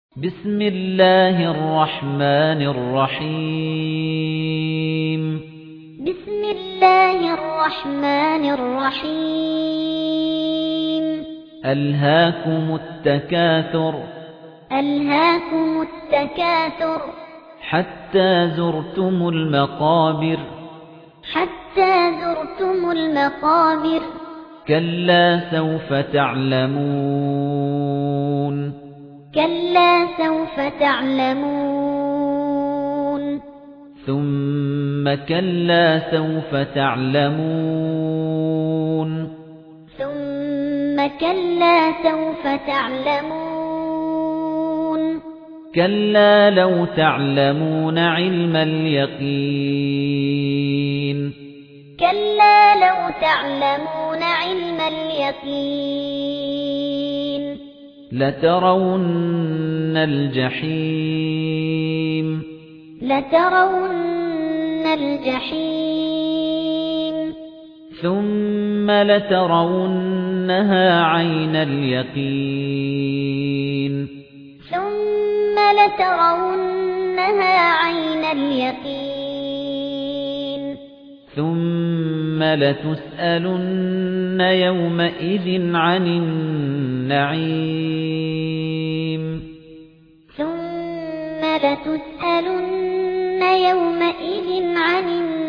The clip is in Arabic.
بسم الله الرحمن الرحيم بسم الله الرحمن الرحيم ألهاكم التكاثر ألهاكم التكاثر حتى زرتم المقابر حتى زرتم المقابر كلا سوف تعلمون كلا سوف تعلمون ثم كلا سوف تعلمون ثم كلا سوف تعلمون كلا لو تعلمون علم اليقين كلا لو تعلمون علم اليقين لترون الجحيم لترون الجحيم ثم لترونها عين اليقين ثم لترونها عين اليقين ثم لتسألن يومئذ عن النعيم ثم لتسألن يومئذ عن النعيم